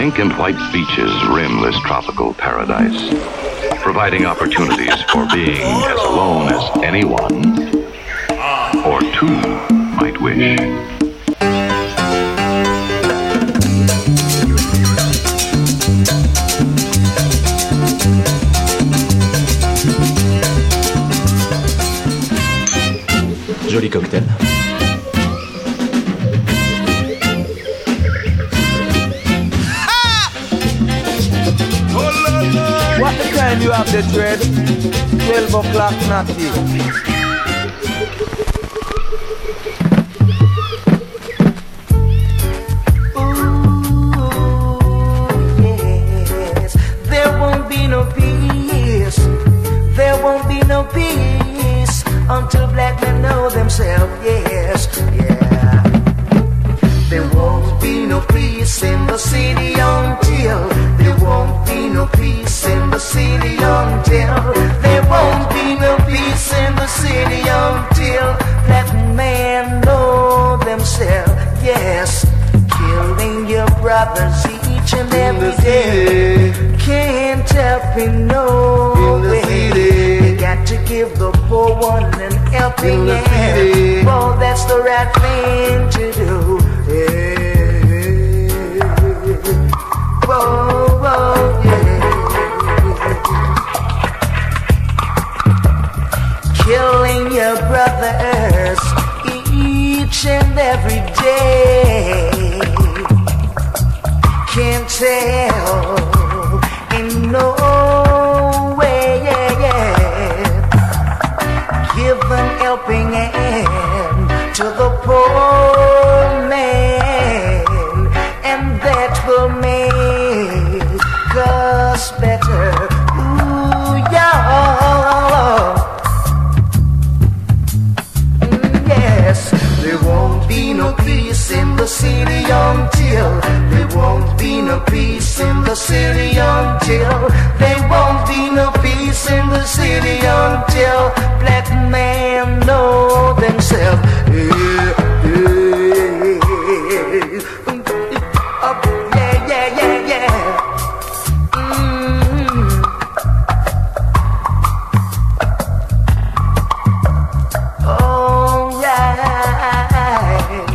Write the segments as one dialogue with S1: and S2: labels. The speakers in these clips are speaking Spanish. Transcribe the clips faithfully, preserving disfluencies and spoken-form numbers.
S1: pink and white beaches rim this tropical paradise, providing opportunities for being as alone as anyone or two might wish.
S2: Joli cocktail.
S3: What the time you have the dread? twelve o'clock, not you.
S4: There won't be no peace. There won't be no peace until black men know themselves. Yes, yeah. There won't be no peace in the city until there won't be no peace in the city until there won't be no peace in the city until black men know themselves. Yes, killing your brothers each and every day can't help in no way. You got to give the poor one an helping hand. Oh, that's the right thing to do. Yeah. Whoa, whoa, yeah. Killing your brothers each and every day can't tell in no way, yeah, yeah. Give an helping hand to the poor man, and that will make us better. Ooh, yeah. Mm, yes, there won't be no peace in the city until there won't be no peace in the city until there won't be no peace in the city until black men know themselves. Yeah, yeah, oh, yeah, yeah, yeah, yeah. Mm. All right.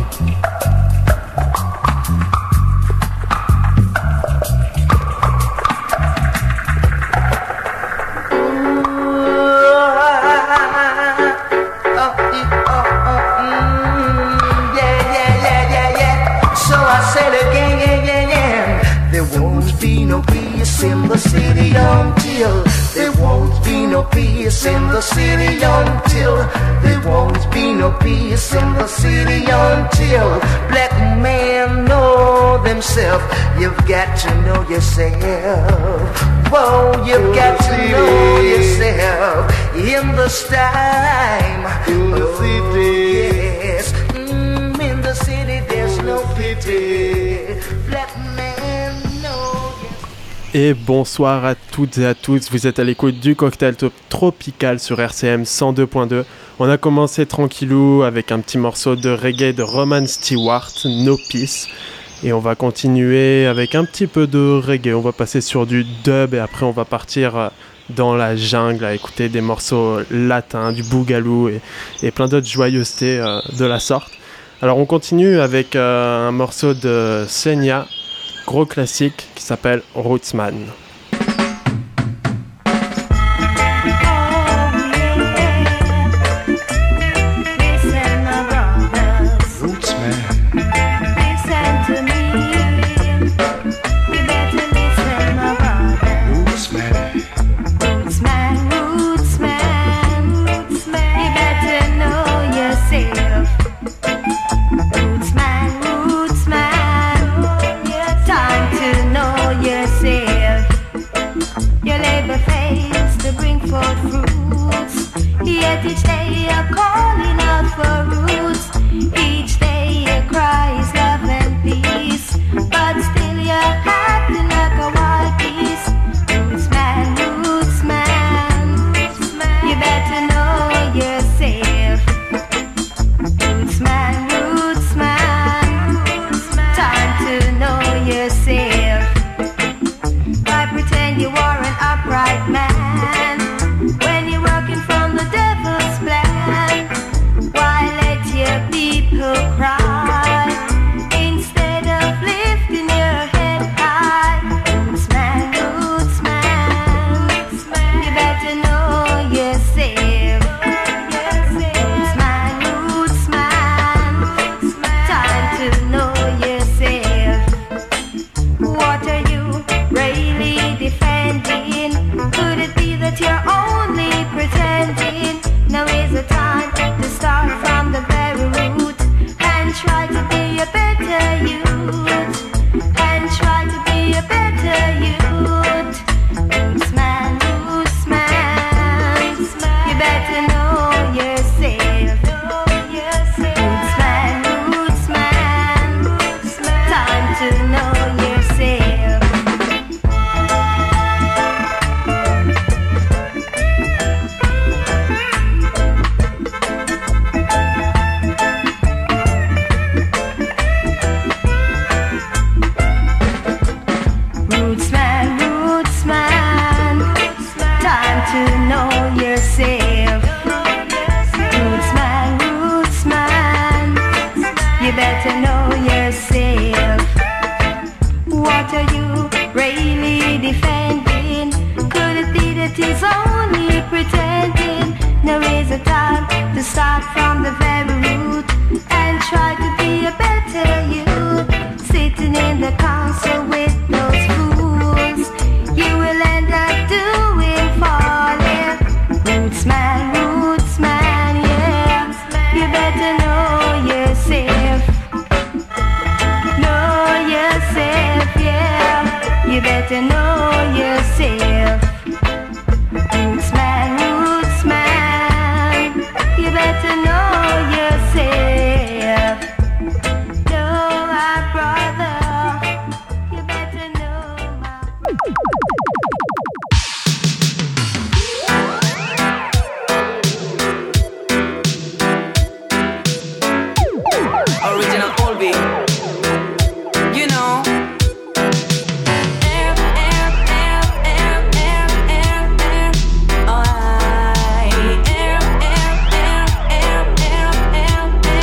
S4: In the city until there won't be no peace in the city until there won't be no peace in the city until black men know themselves. You've got to know yourself. Whoa, you've got to know yourself in this time. In the city, yes, mm, in the city there's no pity. Black men know.
S5: Et bonsoir à toutes et à tous, vous êtes à l'écoute du Cocktail Tropical sur R C M cent deux point deux. On a commencé tranquillou avec un petit morceau de reggae de Roman Stewart, No Peace. Et on va continuer avec un petit peu de reggae, on va passer sur du dub et après on va partir dans la jungle à écouter des morceaux latins, du boogaloo et, et plein d'autres joyeusetés euh, de la sorte. Alors on continue avec euh, un morceau de Senya, gros classique qui s'appelle Rootsman.
S6: Time to know yourself. it is only pretending. Now is the time to start from the very root and try to be a better you. Sitting in the council with those fools, you will end up doing falling. Roots man, roots man, yeah. You better know yourself. Know yourself, yeah. You better know yourself. Roots man, roots man. You better know yourself. Know my brother. You better know my
S7: Original Colby. You know. F, F, F, F, F, F, F. Oh, I. F, F, F, F, F, F, F.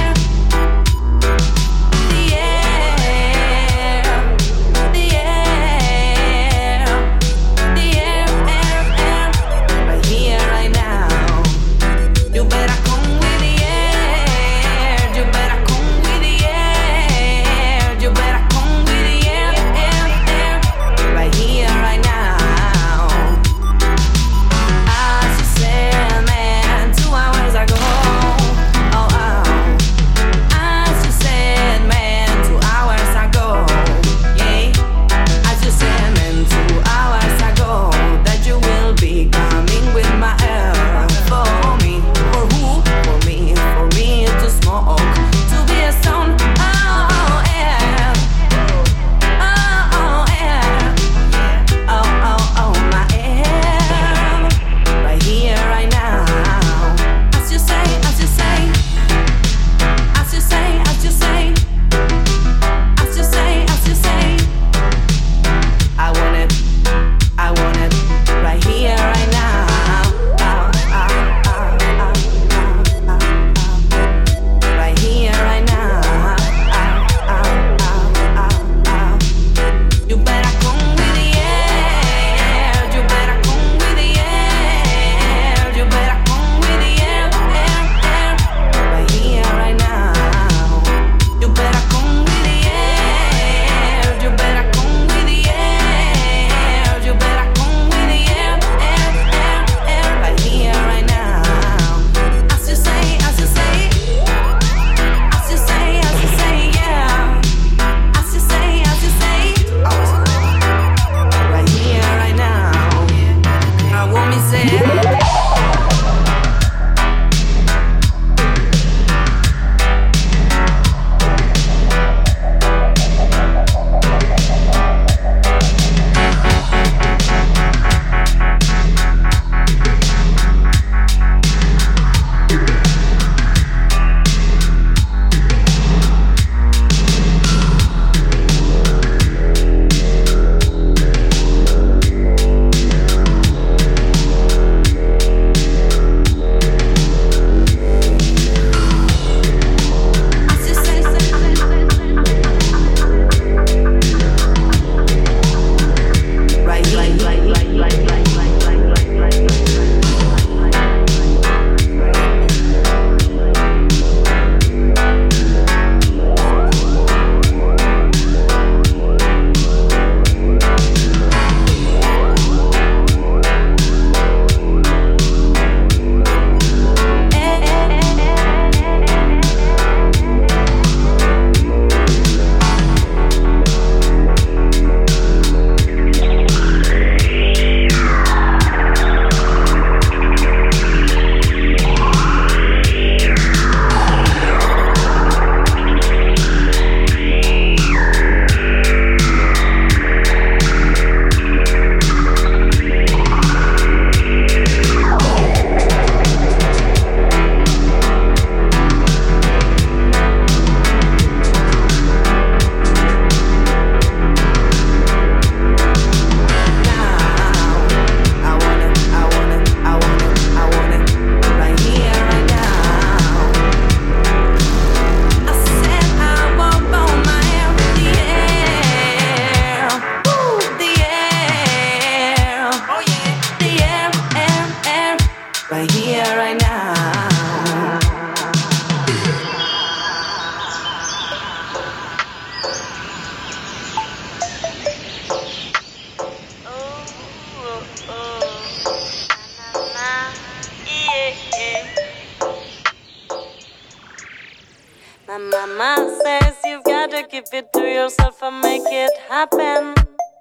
S7: My mama says you've gotta keep it to yourself and make it happen.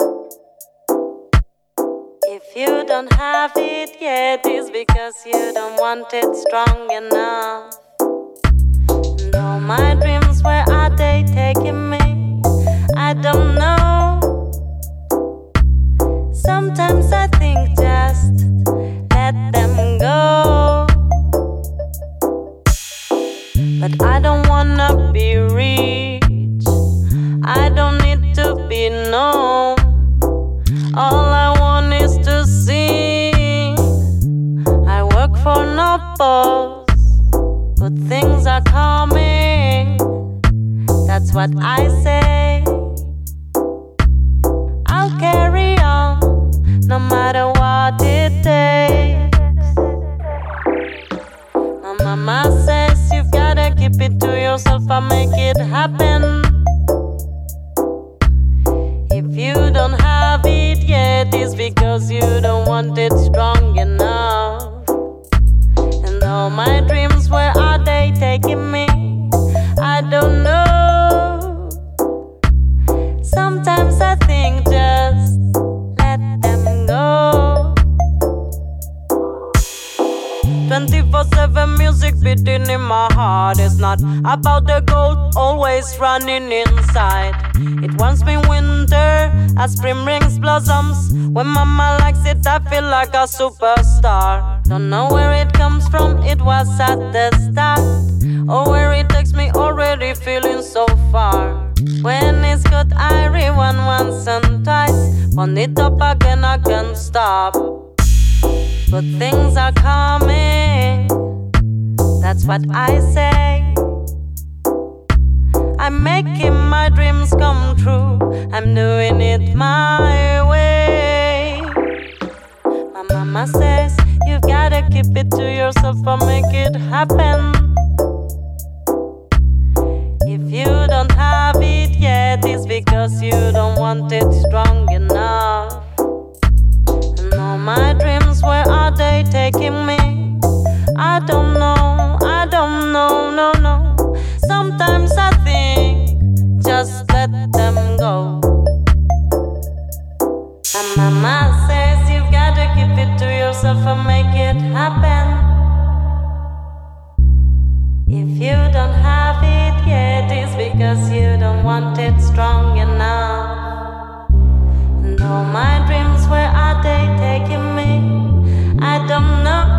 S7: If you don't have it yet, it's because you don't want it strong enough. And all my dreams, where are they taking me? I don't know. Sometimes I think just let them go. But I don't wanna be rich, I don't need to be known. All I want is to sing. I work for no boss, but things are coming. That's what I say. I'll carry on, no matter what it takes. My mama says you've gotta keep it to yourself and make it happen. If you don't have it yet, it's because you don't want it strong enough. And all my dreams, where are they taking me? I don't know. Sometimes I think just let them go. twenty-four seven music beating in my heart. It's not about the gold, always running inside. It once been winter, as spring brings blossoms. When mama likes it, I feel like a superstar. Don't know where it comes from, it was at the start, or where it takes me, already feeling so far. When it's good, I rewind once and twice. Burn it up again, I can't stop. But things are coming, that's what I say. I'm making my dreams come true, I'm doing it my way. My mama says you've gotta keep it to yourself and make it happen. If you don't have it yet, it's because you don't want it strong enough. And all my dreams, where are they taking me? I don't know, I don't know, no, no. Sometimes I think, just let them go. And mama says you've gotta keep it to yourself and make it happen. If you don't have it yet, it's because you don't want it strong enough. And all my dreams, where are they taking me? I don't know.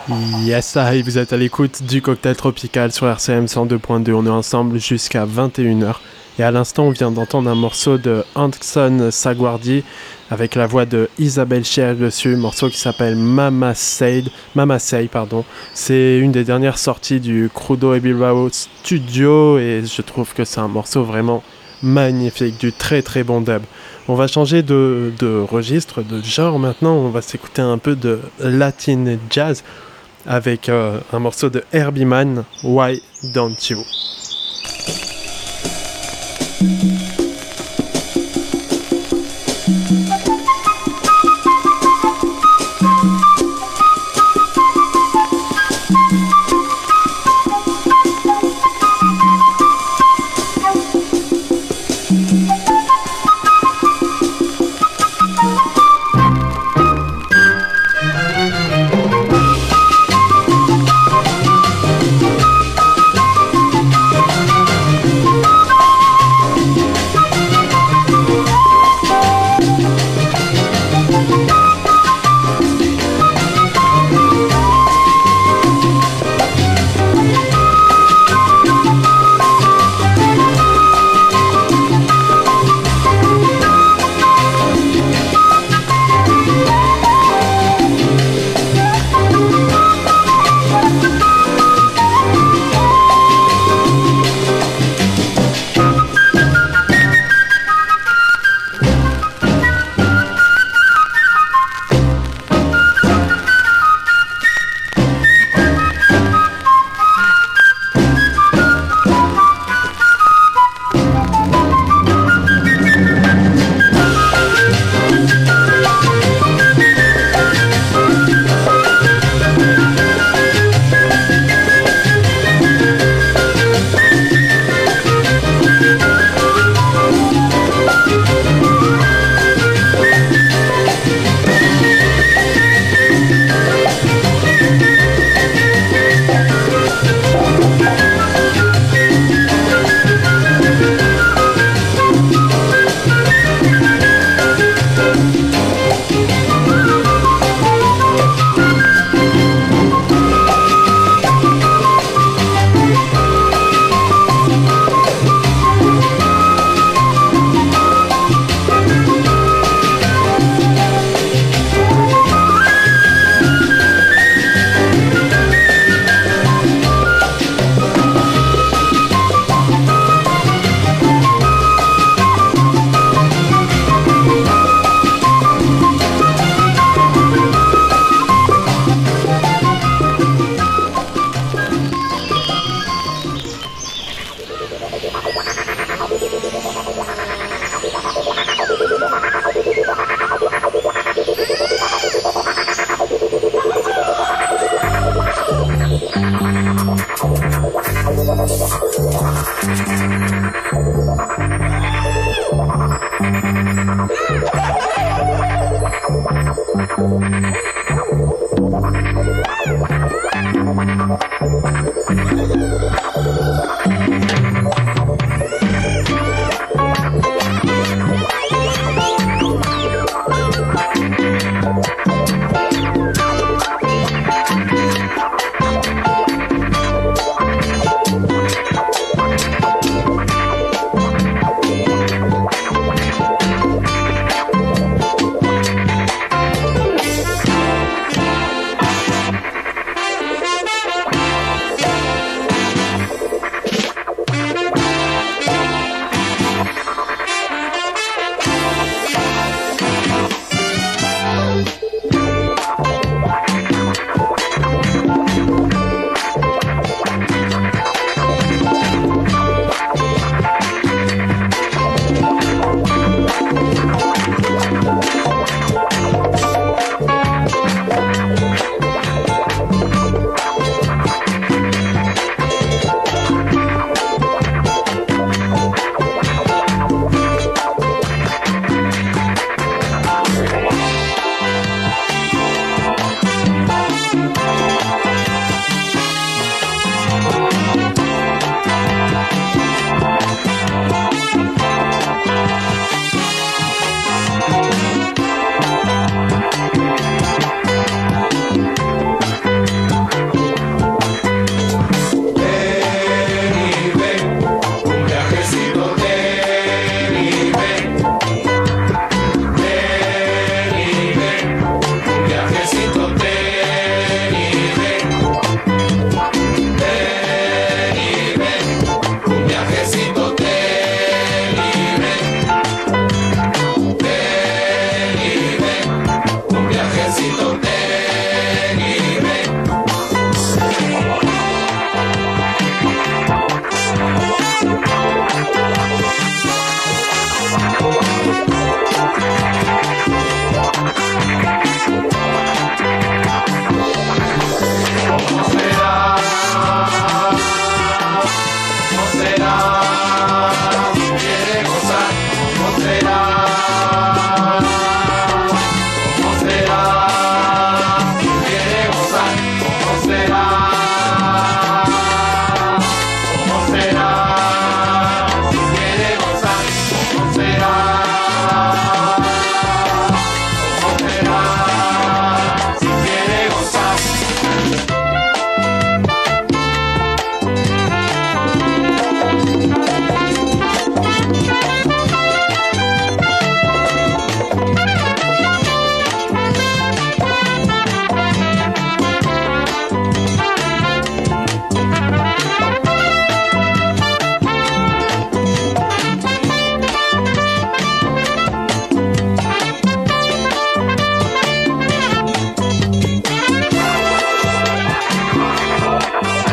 S5: Yes, I, vous êtes à l'écoute du Cocktail Tropical sur R C M cent deux point deux. On est ensemble jusqu'à vingt et une heures. Et à l'instant, on vient d'entendre un morceau de Hanson Saguardi avec la voix de Isabelle Cher dessus, morceau qui s'appelle Mama Said, Mama Say, pardon. C'est une des dernières sorties du Crudo et Bilbao Studio et je trouve que c'est un morceau vraiment magnifique, du très très bon dub. On va changer de, de registre, de genre maintenant, on va s'écouter un peu de Latin Jazz avec euh, un morceau de Herbie Mann, Why Don't You?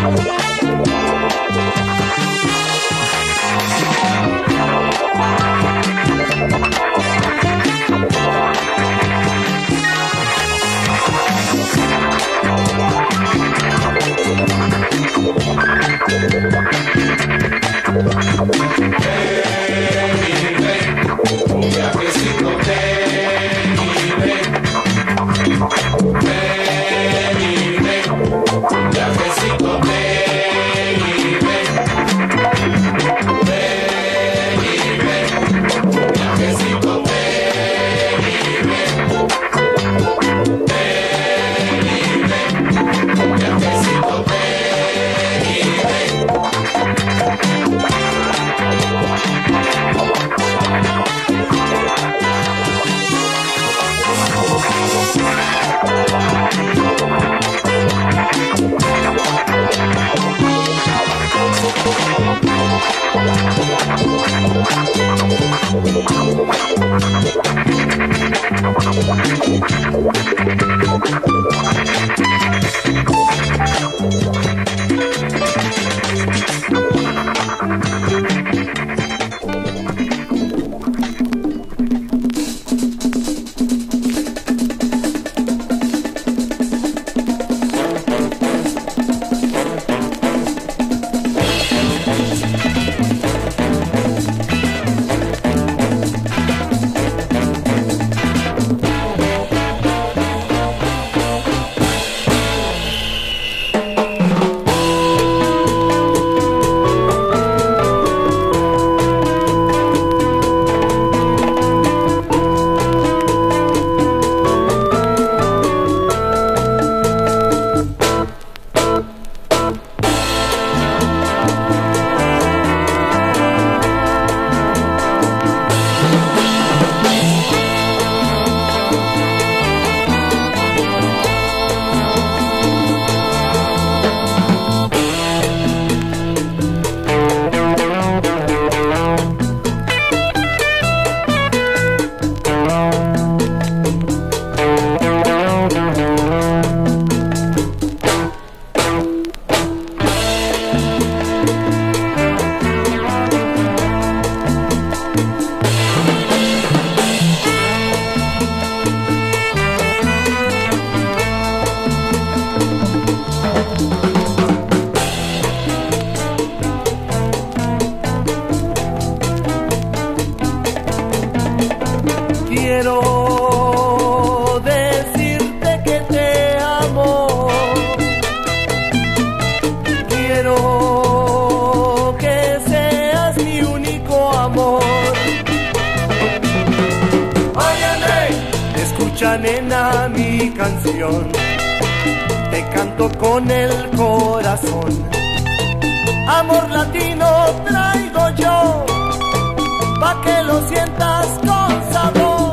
S8: nena, mi canción, te canto con el corazón. Amor latino traigo yo, pa' que lo sientas con sabor.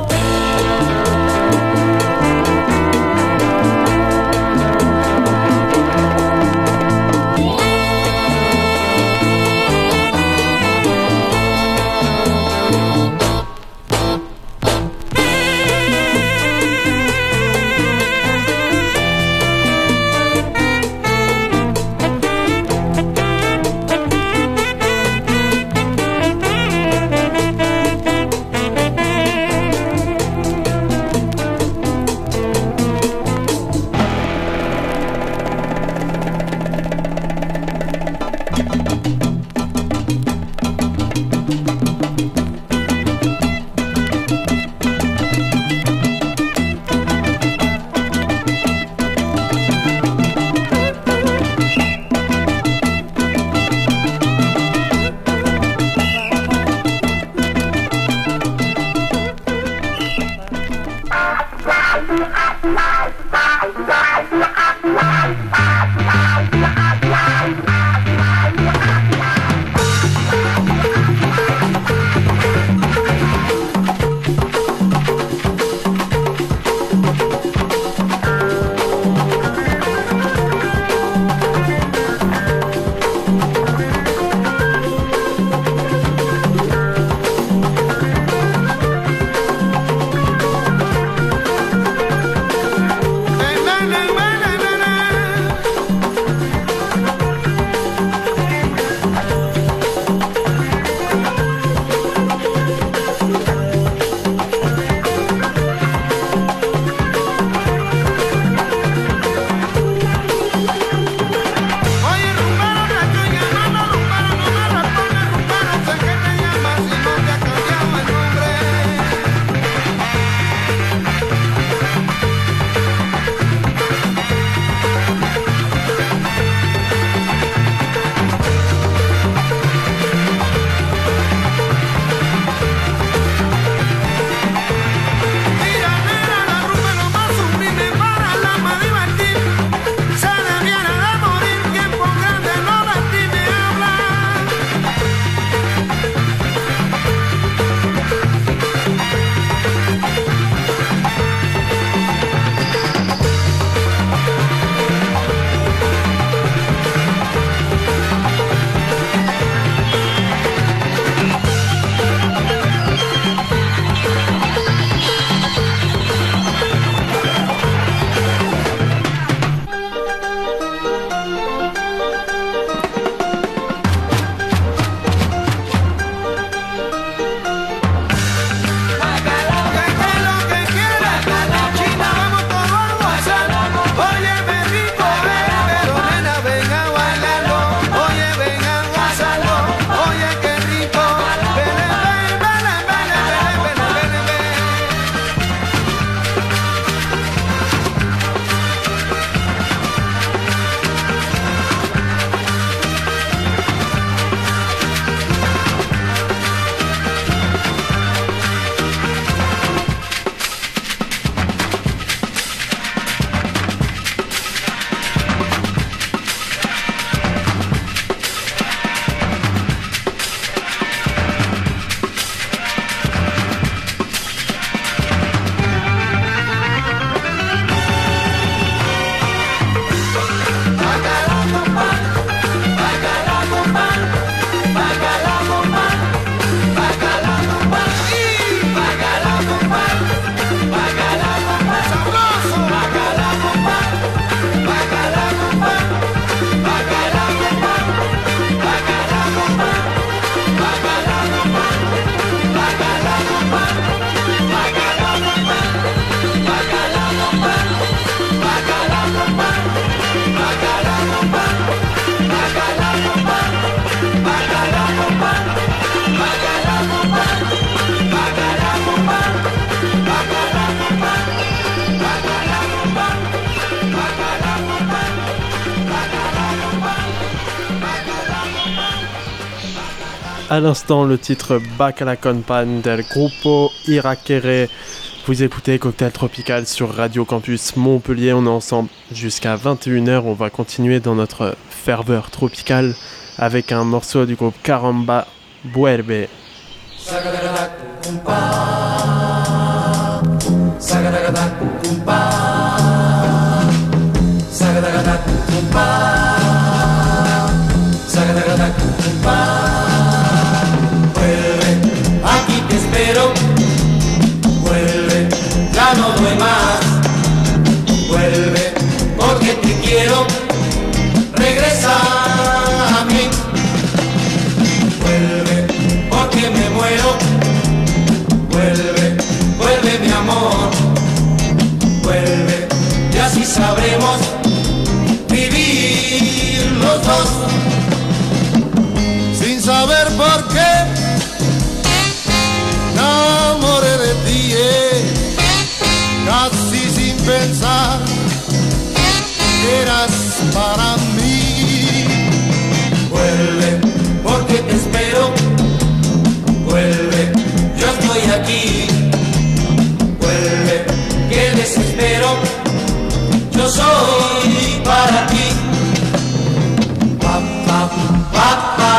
S5: À l'instant, le titre Bacala con Pan del Grupo Irakere. Vous écoutez Cocktail Tropical sur Radio Campus Montpellier. On est ensemble jusqu'à vingt et une heures. On va continuer dans notre ferveur tropicale avec un morceau du groupe Caramba, Vuelve.
S9: Aquí te espero, vuelve, ya no doy más, vuelve, porque te quiero, regresa a mí, vuelve, porque me muero, vuelve, vuelve mi amor, vuelve, y así sabremos vivir los dos, sin saber por qué. Enamoré de ti, eh, casi sin pensar que eras para mí. Vuelve, porque te espero. Vuelve, yo estoy aquí. Vuelve, que desespero. Yo soy para ti. Pa, pa, pa, pa.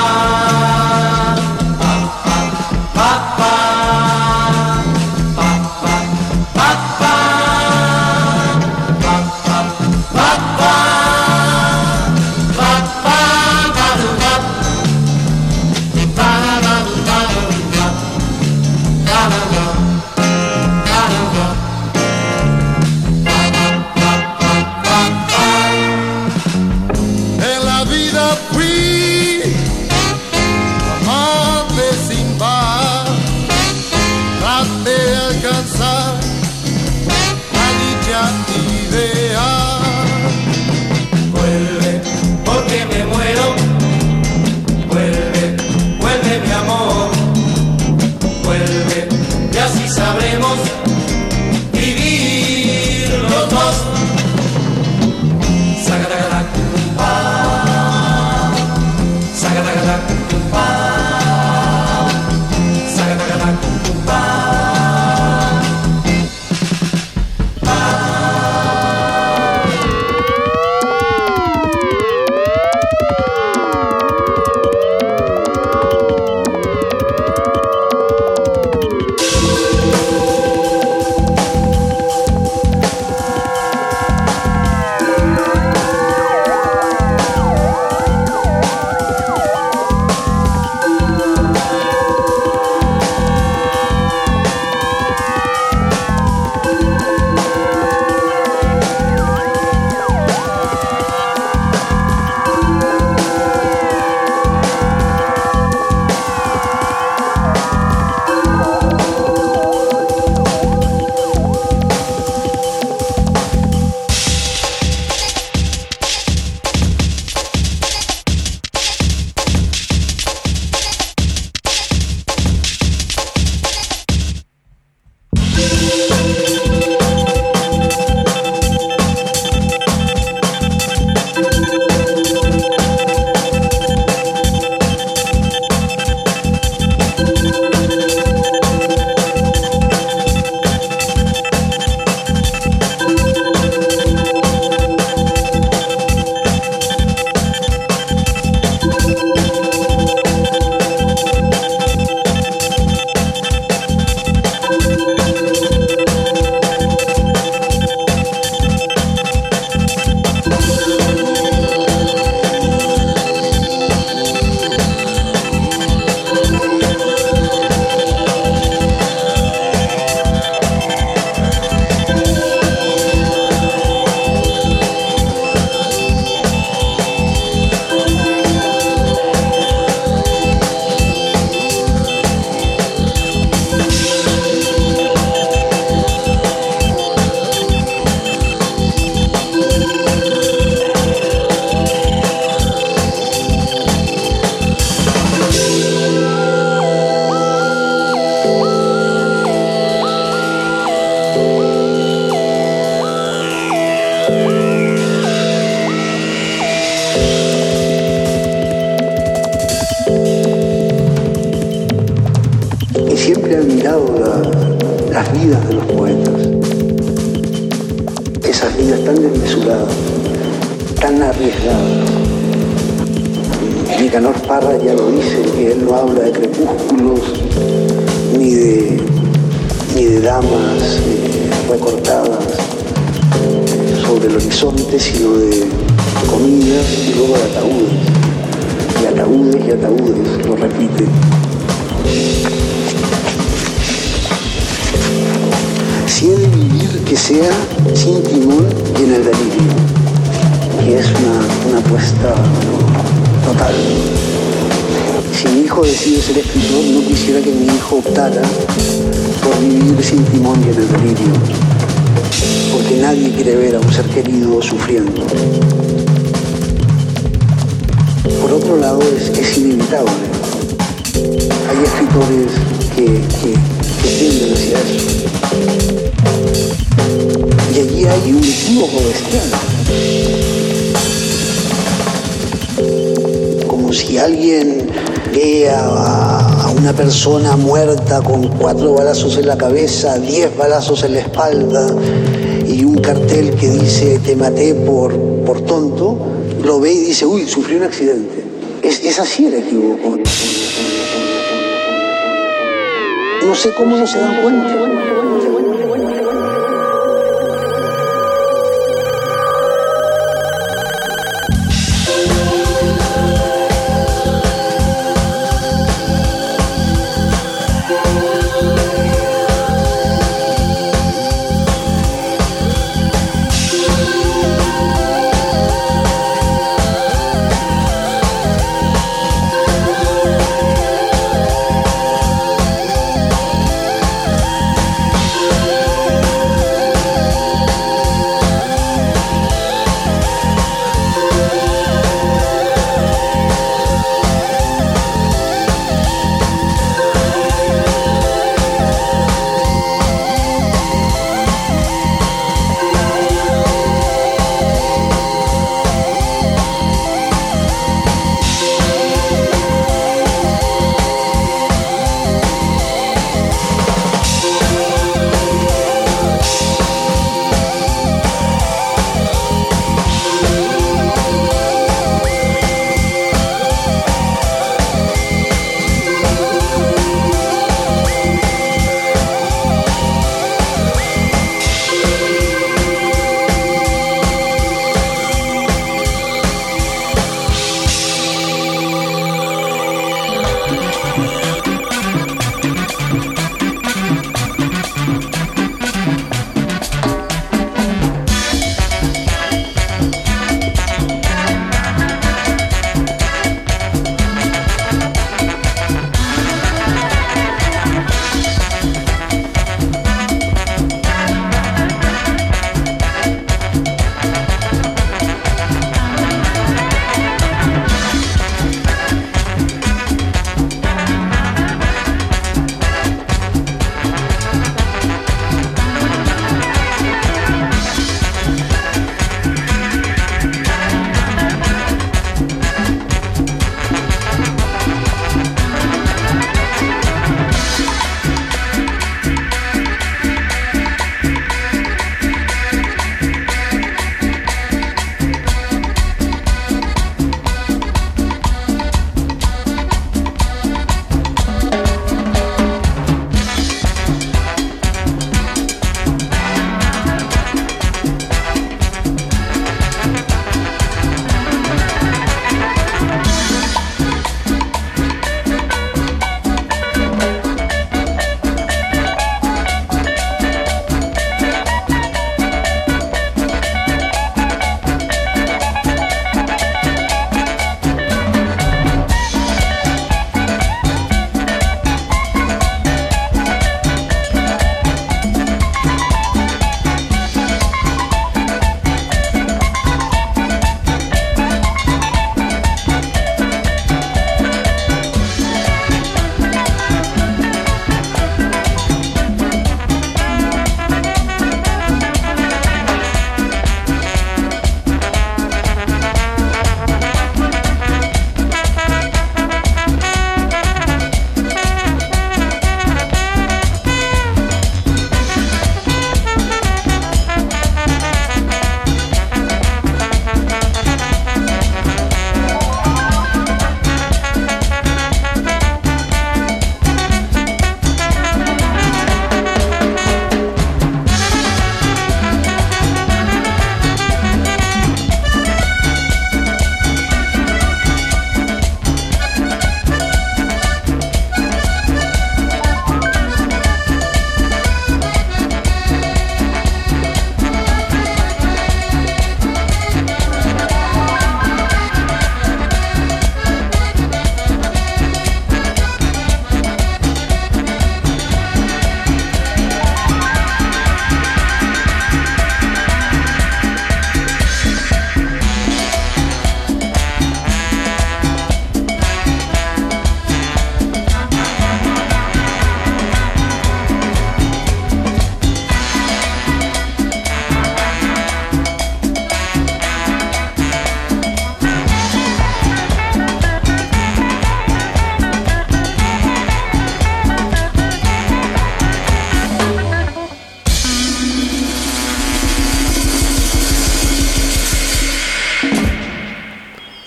S10: siempre he admirado la, las vidas de los poetas. Esas vidas tan desmesuradas, tan arriesgadas. Nicanor Parra ya lo dice, que él no habla de crepúsculos, ni de, ni de damas eh, recortadas sobre el horizonte, sino de comidas y luego de ataúdes. Y ataúdes y ataúdes, lo repite. Si he de vivir, que sea sin timón y en el delirio, que es una, una apuesta total. Si mi hijo decide ser escritor, no quisiera que mi hijo optara por vivir sin timón y en el delirio, porque nadie quiere ver a un ser querido sufriendo. Por otro lado, es, es inevitable. Hay escritores que, que, que tienden hacia eso. Y allí hay un equívoco bestial. Como si alguien ve a, a una persona muerta con cuatro balazos en la cabeza, diez balazos en la espalda y un cartel que dice te maté por, por tonto, lo ve y dice, uy, sufrí un accidente. Es, es así el equívoco. No sé cómo no se dan cuenta.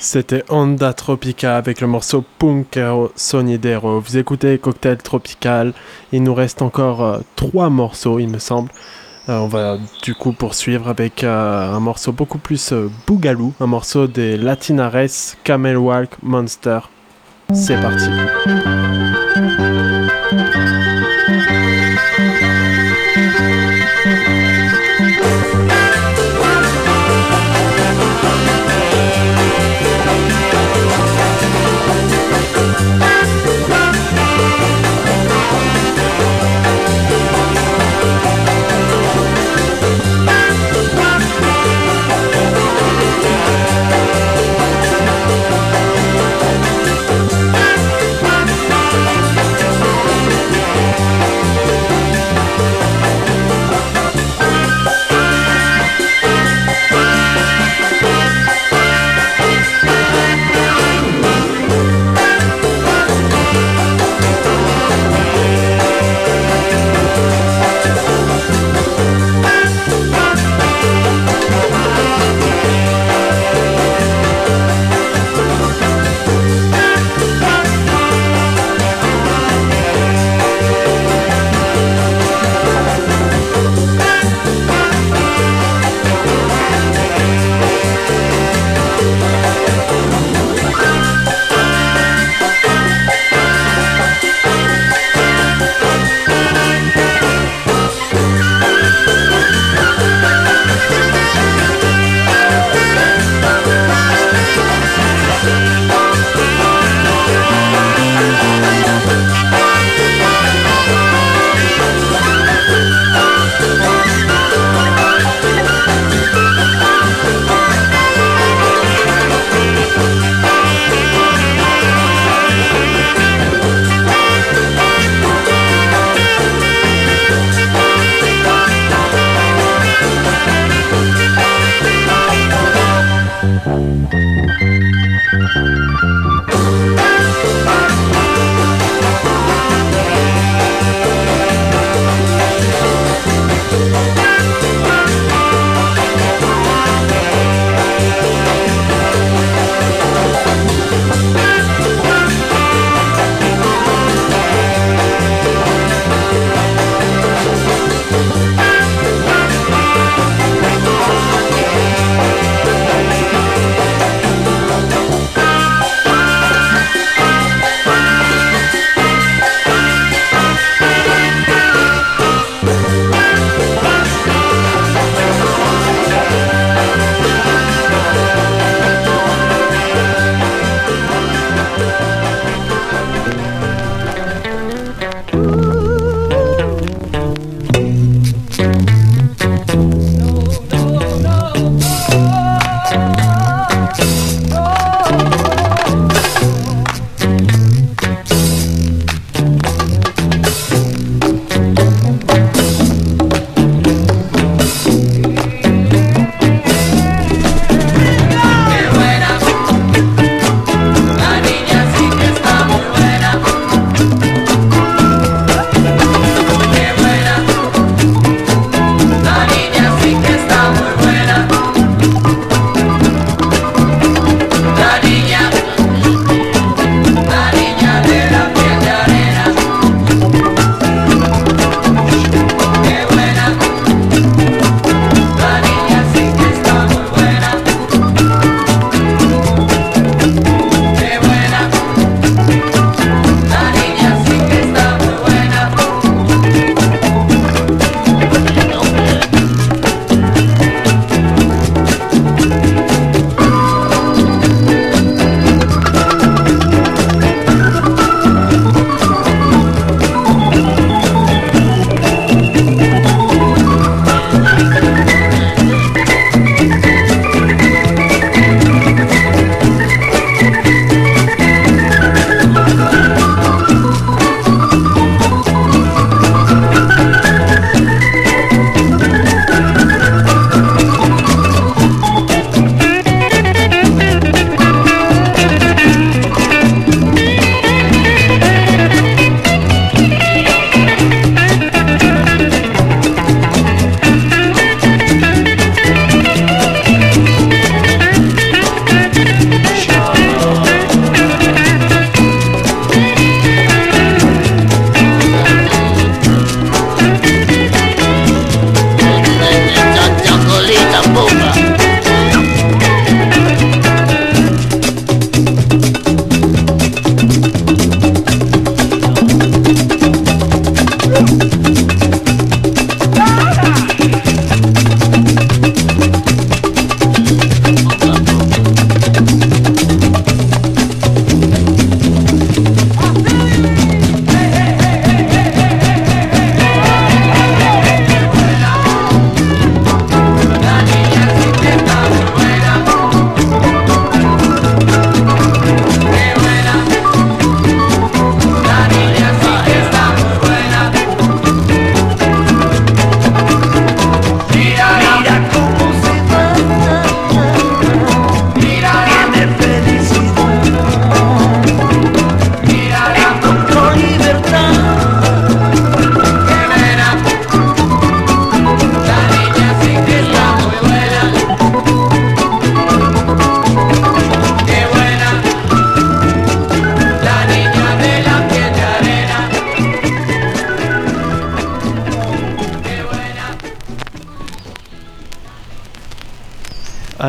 S5: C'était Onda Tropica avec le morceau Punkero Sonidero. Vous écoutez Cocktail Tropical. Il nous reste encore euh, trois morceaux, il me semble. Euh, on va du coup poursuivre avec euh, un morceau beaucoup plus euh, boogaloo, un morceau des Latinares, Camel Walk Monster. C'est parti.
S6: Bye.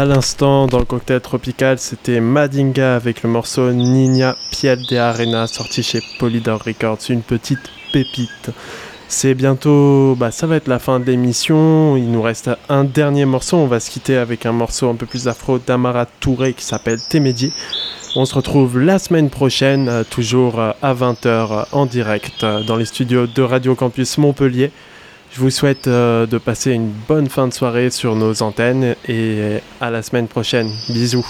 S5: À l'instant, dans le cocktail tropical, c'était Madinga avec le morceau Niña Piel de Arena, sorti chez Polydor Records, une petite pépite. C'est bientôt, bah ça va être la fin de l'émission, il nous reste un dernier morceau, on va se quitter avec un morceau un peu plus afro d'Amara Touré qui s'appelle Temedi. On se retrouve la semaine prochaine, euh, toujours euh, à vingt heures euh, en direct euh, dans les studios de Radio Campus Montpellier. Je vous souhaite euh, de passer une bonne fin de soirée sur nos antennes et à la semaine prochaine. Bisous.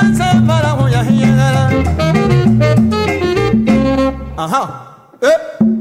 S8: Aha. Eh.